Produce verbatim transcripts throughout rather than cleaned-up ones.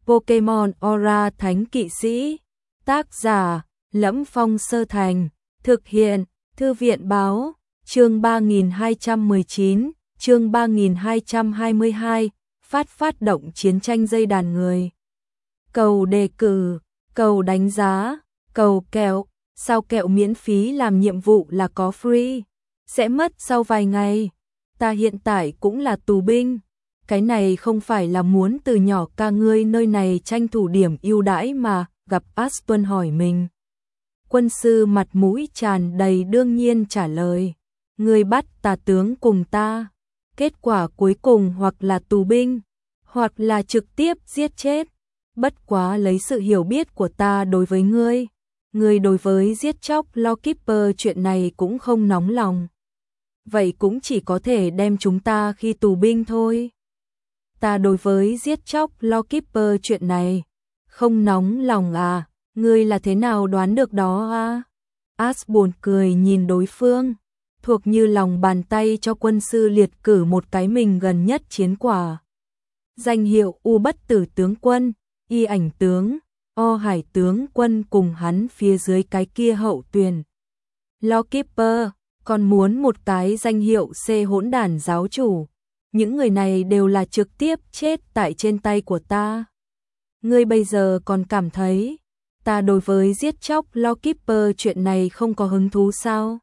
Pokemon Aura Thánh Kỵ Sĩ. Tác giả: Lẫm Phong Sơ Thành. Thực hiện: Thư viện báo. Chương ba nghìn hai trăm mười chín, chương ba nghìn hai trăm hai mươi hai, phát phát động chiến tranh dây đàn người. Cầu đề cử, cầu đánh giá, cầu kẹo, sao kẹo miễn phí làm nhiệm vụ là có free, sẽ mất sau vài ngày. Ta hiện tại cũng là tù binh, cái này không phải là muốn từ nhỏ ca ngươi nơi này tranh thủ điểm ưu đãi mà, gặp Aston hỏi mình. Quân sư mặt mũi tràn đầy đương nhiên trả lời, ngươi bắt tà tướng cùng ta, kết quả cuối cùng hoặc là tù binh, hoặc là trực tiếp giết chết. Bất quá lấy sự hiểu biết của ta đối với ngươi, ngươi đối với giết chóc Lawkeeper chuyện này cũng không nóng lòng. Vậy cũng chỉ có thể đem chúng ta khi tù binh thôi. Ta đối với giết chóc Lawkeeper chuyện này không nóng lòng à, ngươi là thế nào đoán được đó à? Ash buồn cười nhìn đối phương, thuộc như lòng bàn tay cho quân sư liệt cử một cái mình gần nhất chiến quả. Danh hiệu U Bất Tử Tướng Quân, Y Ảnh Tướng, O Hải Tướng Quân cùng hắn phía dưới cái kia hậu tuyền Lawkeeper, còn muốn một cái danh hiệu C Hỗn Đản Giáo Chủ. Những người này đều là trực tiếp chết tại trên tay của ta. Ngươi bây giờ còn cảm thấy ta đối với giết chóc Lawkeeper chuyện này không có hứng thú sao?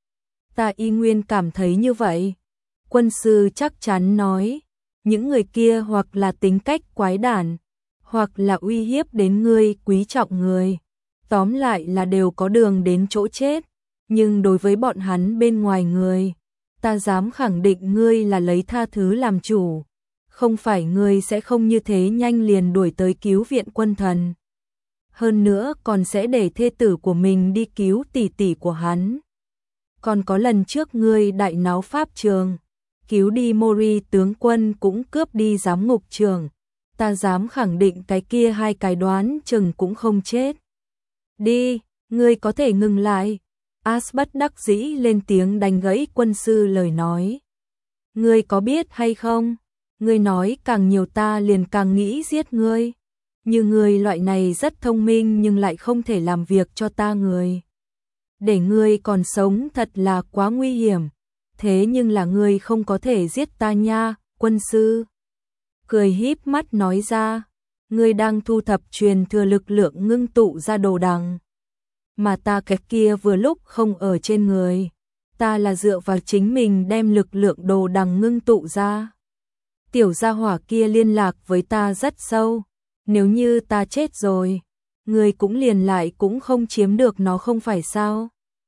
Ta y nguyên cảm thấy như vậy. Quân sư chắc chắn nói, những người kia hoặc là tính cách quái đản, hoặc là uy hiếp đến ngươi quý trọng người. Tóm lại là đều có đường đến chỗ chết. Nhưng đối với bọn hắn bên ngoài người, ta dám khẳng định ngươi là lấy tha thứ làm chủ. Không phải ngươi sẽ không như thế nhanh liền đuổi tới cứu viện quân thần. Hơn nữa còn sẽ để thê tử của mình đi cứu tỷ tỷ của hắn. Còn có lần trước ngươi đại náo pháp trường, cứu đi Mori tướng quân cũng cướp đi giám ngục trường. Ta dám khẳng định cái kia hai cái đoán chừng cũng không chết. Đi, ngươi có thể ngừng lại. Ash bất đắc dĩ lên tiếng đánh gãy quân sư lời nói. Ngươi có biết hay không? Ngươi nói càng nhiều ta liền càng nghĩ giết ngươi. Như ngươi loại này rất thông minh nhưng lại không thể làm việc cho ta người. Để ngươi còn sống thật là quá nguy hiểm. Thế nhưng là ngươi không có thể giết ta nha, quân sư. Cười híp mắt nói ra, ngươi đang thu thập truyền thừa lực lượng ngưng tụ ra đồ đằng. Mà ta cái kia vừa lúc không ở trên người. Ta là dựa vào chính mình đem lực lượng đồ đằng ngưng tụ ra. Tiểu gia hỏa kia liên lạc với ta rất sâu. Nếu như ta chết rồi, ngươi cũng liền lại cũng không chiếm được nó không phải sao?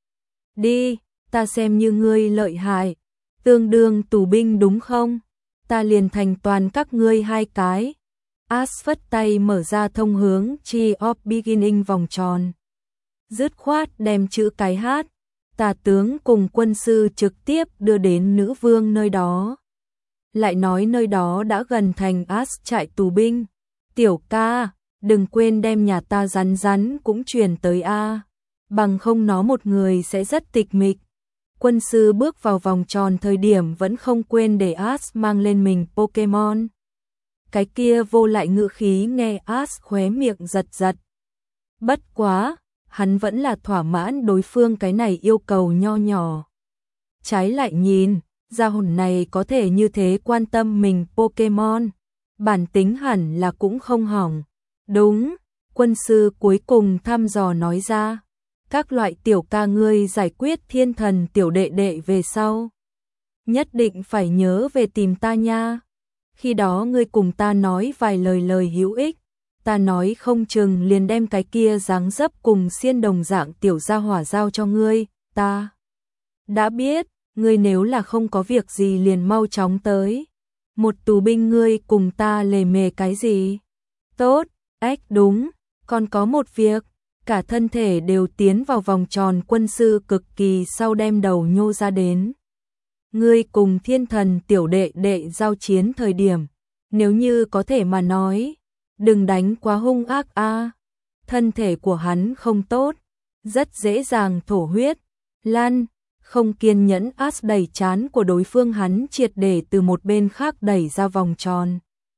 Đi, ta xem như ngươi lợi hại, tương đương tù binh đúng không? Ta liền thành toàn các ngươi hai cái. Ash phất tay mở ra thông hướng Tree of Beginning vòng tròn. Dứt khoát đem chữ cái hát, tà tướng cùng quân sư trực tiếp đưa đến nữ vương nơi đó. Lại nói nơi đó đã gần thành Ash trại tù binh. Tiểu ca, đừng quên đem nhà ta rắn rắn cũng truyền tới a, bằng không nó một người sẽ rất tịch mịch. Quân sư bước vào vòng tròn thời điểm vẫn không quên để Ash mang lên mình Pokemon. Cái kia vô lại ngữ khí nghe Ash khóe miệng giật giật. Bất quá, hắn vẫn là thỏa mãn đối phương cái này yêu cầu nho nhỏ. Trái lại nhìn, gia hồn này có thể như thế quan tâm mình Pokemon. Bản tính hẳn là cũng không hỏng. Đúng, quân sư cuối cùng thăm dò nói ra. Các loại tiểu ca ngươi giải quyết thiên thần tiểu đệ đệ về sau. Nhất định phải nhớ về tìm ta nha. Khi đó ngươi cùng ta nói vài lời lời hữu ích. Ta nói không chừng liền đem cái kia dáng dấp cùng xiên đồng dạng tiểu gia hỏa giao cho ngươi. Ta đã biết, ngươi nếu là không có việc gì liền mau chóng tới. Một tù binh ngươi cùng ta lề mề cái gì? Tốt, ếch đúng, còn có một việc. Cả thân thể đều tiến vào vòng tròn quân sư cực kỳ sau đem đầu nhô ra đến. Ngươi cùng thiên thần tiểu đệ đệ giao chiến thời điểm, nếu như có thể mà nói, đừng đánh quá hung ác a. Thân thể của hắn không tốt, rất dễ dàng thổ huyết. Lan, không kiên nhẫn Ash đẩy chán của đối phương hắn triệt để từ một bên khác đẩy ra vòng tròn.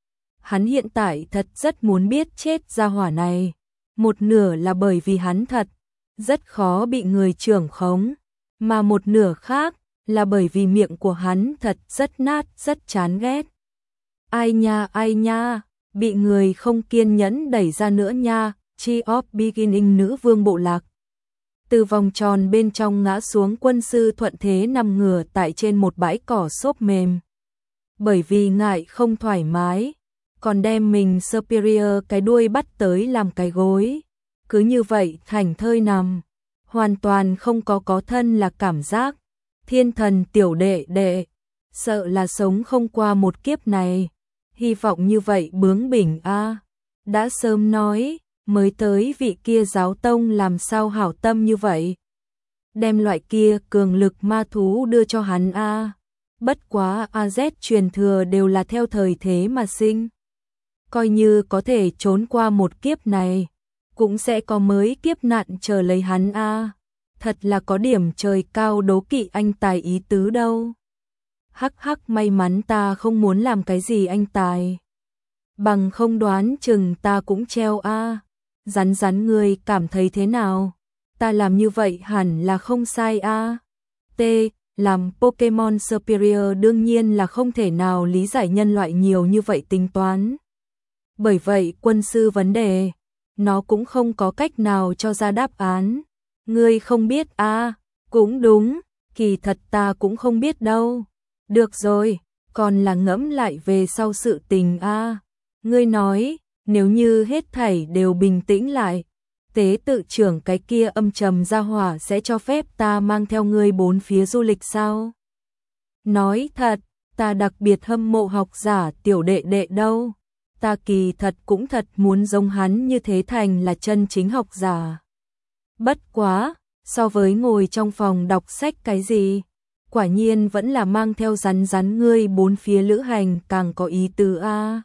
Hắn hiện tại thật rất muốn biết chết gia hỏa này. Một nửa là bởi vì hắn thật rất khó bị người trưởng khống, mà một nửa khác là bởi vì miệng của hắn thật rất nát, rất chán ghét. Ai nha, ai nha, bị người không kiên nhẫn đẩy ra nữa nha, Chi of Beginning nữ vương bộ lạc. Từ vòng tròn bên trong ngã xuống, quân sư thuận thế nằm ngửa tại trên một bãi cỏ xốp mềm. Bởi vì ngại không thoải mái, còn đem mình Superior cái đuôi bắt tới làm cái gối. Cứ như vậy thảnh thơi nằm, hoàn toàn không có có thân là cảm giác. Thiên thần tiểu đệ đệ, sợ là sống không qua một kiếp này. Hy vọng như vậy bướng bỉnh a. Đã sớm nói, mới tới vị kia giáo tông làm sao hảo tâm như vậy. Đem loại kia cường lực ma thú đưa cho hắn a. Bất quá a zét truyền thừa đều là theo thời thế mà sinh. Coi như có thể trốn qua một kiếp này, cũng sẽ có mới kiếp nạn chờ lấy hắn a. Thật là có điểm trời cao đố kỵ anh tài ý tứ đâu. Hắc hắc, may mắn ta không muốn làm cái gì anh tài. Bằng không đoán chừng ta cũng treo a. Rắn rắn, người cảm thấy thế nào? Ta làm như vậy hẳn là không sai a. T. Làm Pokemon Superior đương nhiên là không thể nào lý giải nhân loại nhiều như vậy tính toán. Bởi vậy quân sư vấn đề, nó cũng không có cách nào cho ra đáp án. Ngươi không biết a? Cũng đúng, kỳ thật ta cũng không biết đâu. Được rồi, còn là ngẫm lại về sau sự tình a. Ngươi nói, nếu như hết thảy đều bình tĩnh lại, tế tự trưởng cái kia âm trầm gia hỏa sẽ cho phép ta mang theo ngươi bốn phía du lịch sao? Nói thật, ta đặc biệt hâm mộ học giả tiểu đệ đệ đâu. Ta kỳ thật cũng thật muốn giống hắn như thế thành là chân chính học giả. Bất quá, so với ngồi trong phòng đọc sách cái gì, quả nhiên vẫn là mang theo rắn rắn ngươi bốn phía lữ hành càng có ý tứ a.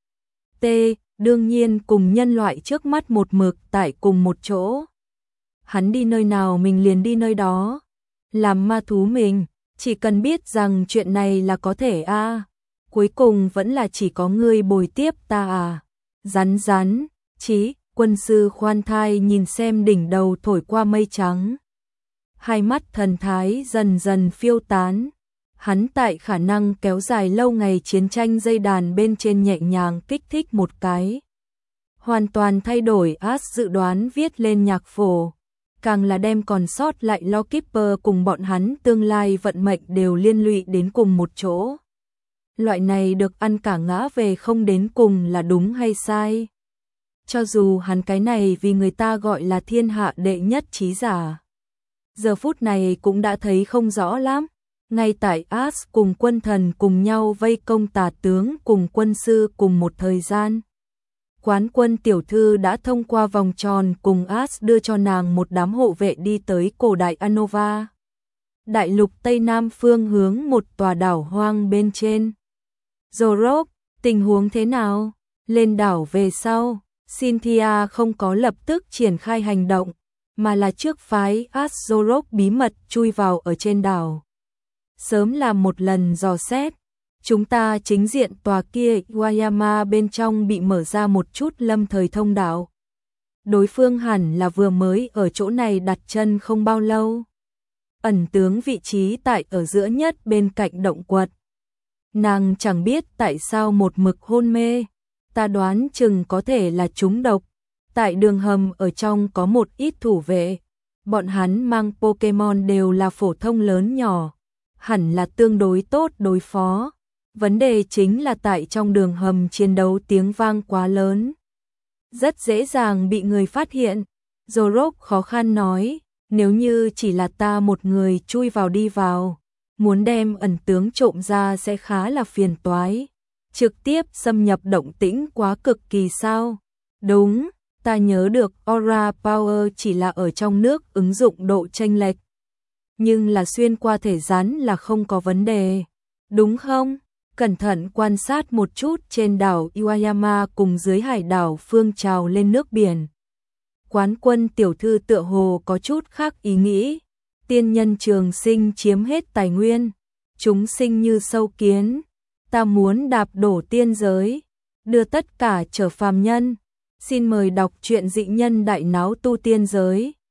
T. Đương nhiên cùng nhân loại trước mắt một mực tại cùng một chỗ. Hắn đi nơi nào mình liền đi nơi đó. Làm ma thú mình, chỉ cần biết rằng chuyện này là có thể a. Cuối cùng vẫn là chỉ có ngươi bồi tiếp ta à. Rắn rắn, chí, quân sư khoan thai nhìn xem đỉnh đầu thổi qua mây trắng. Hai mắt thần thái dần dần phiêu tán. Hắn tại khả năng kéo dài lâu ngày chiến tranh dây đàn bên trên nhẹ nhàng kích thích một cái. Hoàn toàn thay đổi As dự đoán viết lên nhạc phổ. Càng là đem còn sót lại Lawkeeper cùng bọn hắn tương lai vận mệnh đều liên lụy đến cùng một chỗ. Loại này được ăn cả ngã về không đến cùng là đúng hay sai. Cho dù hắn cái này vì người ta gọi là thiên hạ đệ nhất trí giả, giờ phút này cũng đã thấy không rõ lắm. Ngay tại As cùng quân thần cùng nhau vây công tà tướng cùng quân sư cùng một thời gian, Quán Quân tiểu thư đã thông qua vòng tròn cùng As đưa cho nàng một đám hộ vệ đi tới cổ đại Anova, đại lục Tây Nam phương hướng một tòa đảo hoang bên trên. Zorok, tình huống thế nào? Lên đảo về sau, Cynthia không có lập tức triển khai hành động, mà là trước phái As Zorok bí mật chui vào ở trên đảo. Sớm làm một lần dò xét, chúng ta chính diện tòa kia Wayama bên trong bị mở ra một chút lâm thời thông đạo. Đối phương hẳn là vừa mới ở chỗ này đặt chân không bao lâu. Ẩn tướng vị trí tại ở giữa nhất bên cạnh động quật. Nàng chẳng biết tại sao một mực hôn mê, ta đoán chừng có thể là trúng độc. Tại đường hầm ở trong có một ít thủ vệ, bọn hắn mang Pokemon đều là phổ thông lớn nhỏ, hẳn là tương đối tốt đối phó. Vấn đề chính là tại trong đường hầm chiến đấu tiếng vang quá lớn, rất dễ dàng bị người phát hiện. Zorok khó khăn nói, nếu như chỉ là ta một người chui vào đi vào, muốn đem ẩn tướng trộm ra sẽ khá là phiền toái. Trực tiếp xâm nhập động tĩnh quá cực kỳ sao? Đúng, ta nhớ được Aura Power chỉ là ở trong nước ứng dụng độ chênh lệch, nhưng là xuyên qua thể rắn là không có vấn đề, đúng không? Cẩn thận quan sát một chút trên đảo Iwayama cùng dưới hải đảo phương trào lên nước biển. Quán Quân tiểu thư tựa hồ có chút khác ý nghĩ. Tiên nhân trường sinh chiếm hết tài nguyên, chúng sinh như sâu kiến, ta muốn đạp đổ tiên giới. đưa tất cả trở phàm nhân. Xin mời đọc truyện Dị nhân đại náo tu tiên giới.